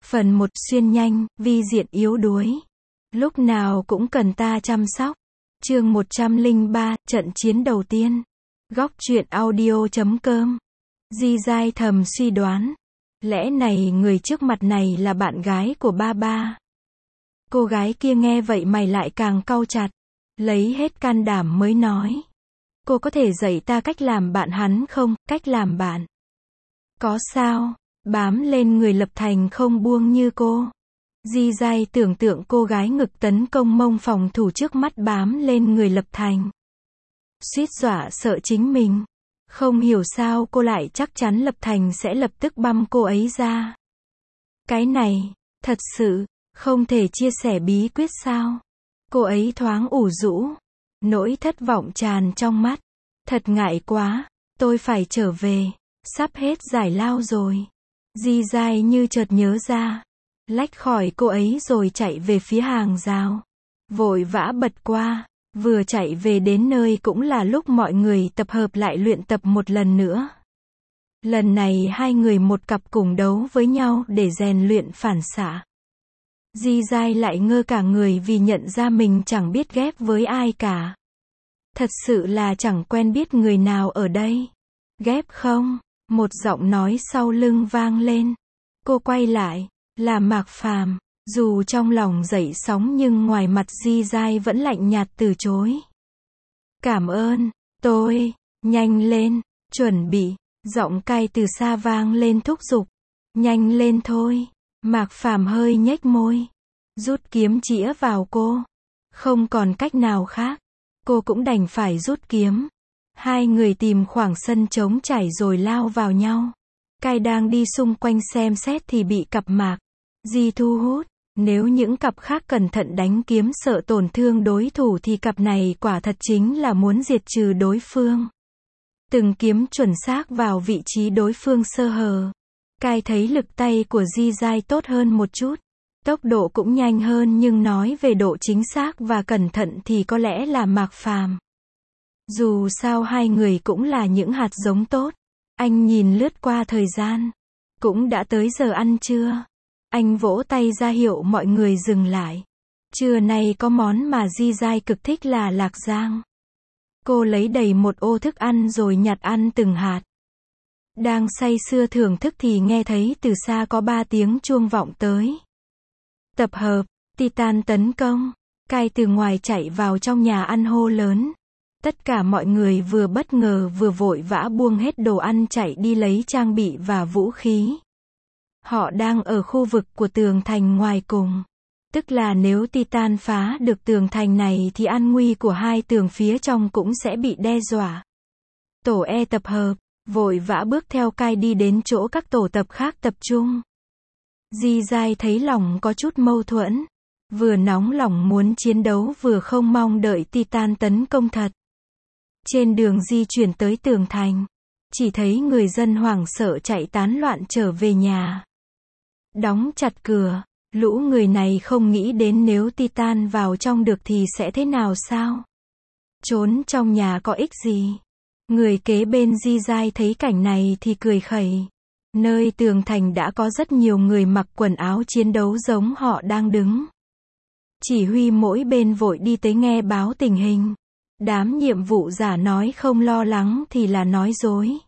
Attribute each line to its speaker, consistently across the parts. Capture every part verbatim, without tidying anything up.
Speaker 1: Phần một xuyên nhanh, vi diện yếu đuối. Lúc nào cũng cần ta chăm sóc. Chương một trăm lẻ ba, trận chiến đầu tiên. Góc truyện audio chấm com. Di Giai thầm suy đoán. Lẽ này người trước mặt này là bạn gái của ba ba. Cô gái kia nghe vậy mày lại càng cau chặt. Lấy hết can đảm mới nói. Cô có thể dạy ta cách làm bạn hắn không? Cách làm bạn. Có sao? Bám lên người Lập Thành không buông như cô. Di Giai tưởng tượng cô gái ngực tấn công mông phòng thủ trước mắt bám lên người Lập Thành. Suýt dọa sợ chính mình. Không hiểu sao cô lại chắc chắn Lập Thành sẽ lập tức băm cô ấy ra. Cái này, thật sự, không thể chia sẻ bí quyết sao? Cô ấy thoáng ủ rũ. Nỗi thất vọng tràn trong mắt. Thật ngại quá, tôi phải trở về. Sắp hết giải lao rồi. Di Giai như chợt nhớ ra. Lách khỏi cô ấy rồi chạy về phía hàng rào. Vội vã bật qua. Vừa chạy về đến nơi cũng là lúc mọi người tập hợp lại luyện tập một lần nữa. Lần này hai người một cặp cùng đấu với nhau để rèn luyện phản xạ. Di Giai lại ngơ cả người vì nhận ra mình chẳng biết ghép với ai cả. Thật sự là chẳng quen biết người nào ở đây. Ghép không? Một giọng nói sau lưng vang lên. Cô quay lại, là Mạc Phàm. Dù trong lòng dậy sóng nhưng ngoài mặt Di Giai vẫn lạnh nhạt từ chối. Cảm ơn, tôi, nhanh lên, chuẩn bị, giọng cay từ xa vang lên thúc giục. Nhanh lên thôi, Mạc Phàm hơi nhếch môi. Rút kiếm chĩa vào cô. Không còn cách nào khác, cô cũng đành phải rút kiếm. Hai người tìm khoảng sân trống trải rồi lao vào nhau. Cai đang đi xung quanh xem xét thì bị cặp Mạc Di thu hút. Nếu những cặp khác cẩn thận đánh kiếm sợ tổn thương đối thủ thì cặp này quả thật chính là muốn diệt trừ đối phương. Từng kiếm chuẩn xác vào vị trí đối phương sơ hở. Cai thấy lực tay của Di Giai tốt hơn một chút. Tốc độ cũng nhanh hơn nhưng nói về độ chính xác và cẩn thận thì có lẽ là Mạc Phàm. Dù sao hai người cũng là những hạt giống tốt. Anh nhìn lướt qua thời gian. Cũng đã tới giờ ăn trưa. Anh vỗ tay ra hiệu mọi người dừng lại. Trưa nay có món mà Di Giai cực thích là lạc rang. Cô lấy đầy một ô thức ăn rồi nhặt ăn từng hạt. Đang say sưa thưởng thức thì nghe thấy từ xa có ba tiếng chuông vọng tới. Tập hợp, Titan tấn công. Cai từ ngoài chạy vào trong nhà ăn hô lớn. Tất cả mọi người vừa bất ngờ vừa vội vã buông hết đồ ăn chạy đi lấy trang bị và vũ khí. Họ đang ở khu vực của tường thành ngoài cùng. Tức là nếu Titan phá được tường thành này thì an nguy của hai tường phía trong cũng sẽ bị đe dọa. Tổ E tập hợp, vội vã bước theo Cai đi đến chỗ các tổ tập khác tập trung. Di Giai thấy lòng có chút mâu thuẫn. Vừa nóng lòng muốn chiến đấu vừa không mong đợi Titan tấn công thật. Trên đường di chuyển tới tường thành, chỉ thấy người dân hoảng sợ chạy tán loạn trở về nhà. Đóng chặt cửa, lũ người này không nghĩ đến nếu Titan vào trong được thì sẽ thế nào sao? Trốn trong nhà có ích gì? Người kế bên Di Giai thấy cảnh này thì cười khẩy. Nơi tường thành đã có rất nhiều người mặc quần áo chiến đấu giống họ đang đứng. Chỉ huy mỗi bên vội đi tới nghe báo tình hình. Đám nhiệm vụ giả nói không lo lắng thì là nói dối.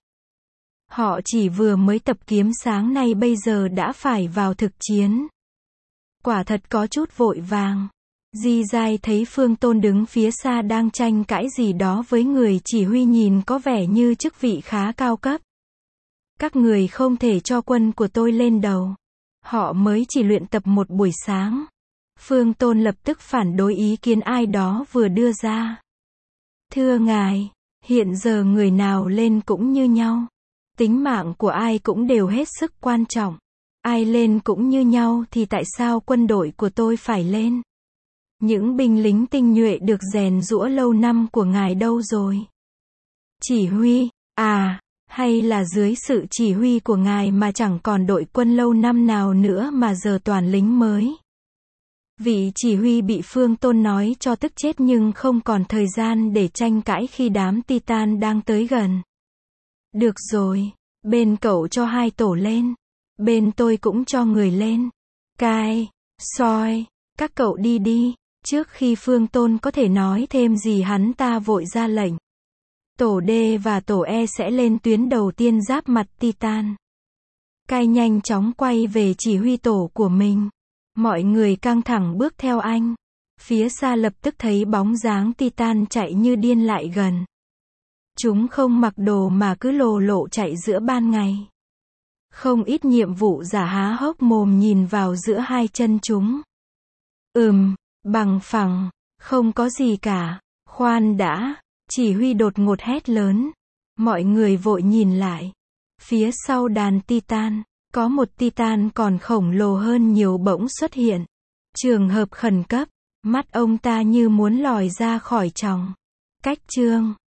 Speaker 1: Họ chỉ vừa mới tập kiếm sáng nay bây giờ đã phải vào thực chiến. Quả thật có chút vội vàng. Di Giai thấy Phương Tôn đứng phía xa đang tranh cãi gì đó với người chỉ huy nhìn có vẻ như chức vị khá cao cấp. Các người không thể cho quân của tôi lên đầu. Họ mới chỉ luyện tập một buổi sáng. Phương Tôn lập tức phản đối ý kiến ai đó vừa đưa ra. Thưa ngài, hiện giờ người nào lên cũng như nhau. Tính mạng của ai cũng đều hết sức quan trọng. Ai lên cũng như nhau thì tại sao quân đội của tôi phải lên? Những binh lính tinh nhuệ được rèn giũa lâu năm của ngài đâu rồi? Chỉ huy, à, hay là dưới sự chỉ huy của ngài mà chẳng còn đội quân lâu năm nào nữa mà giờ toàn lính mới? Vị chỉ huy bị Phương Tôn nói cho tức chết nhưng không còn thời gian để tranh cãi khi đám Titan đang tới gần. Được rồi, bên cậu cho hai tổ lên. Bên tôi cũng cho người lên. Cai, Soi, các cậu đi đi. Trước khi Phương Tôn có thể nói thêm gì hắn ta vội ra lệnh. Tổ D và tổ E sẽ lên tuyến đầu tiên giáp mặt Titan. Cai nhanh chóng quay về chỉ huy tổ của mình. Mọi người căng thẳng bước theo anh. Phía xa lập tức thấy bóng dáng Titan chạy như điên lại gần. Chúng không mặc đồ mà cứ lồ lộ chạy giữa ban ngày. Không ít nhiệm vụ giả há hốc mồm nhìn vào giữa hai chân chúng. Ừm, bằng phẳng, không có gì cả. Khoan đã, chỉ huy đột ngột hét lớn. Mọi người vội nhìn lại. Phía sau đàn Titan, có một Titan còn khổng lồ hơn nhiều bỗng xuất hiện. Trường hợp khẩn cấp, mắt ông ta như muốn lòi ra khỏi tròng. Cách chương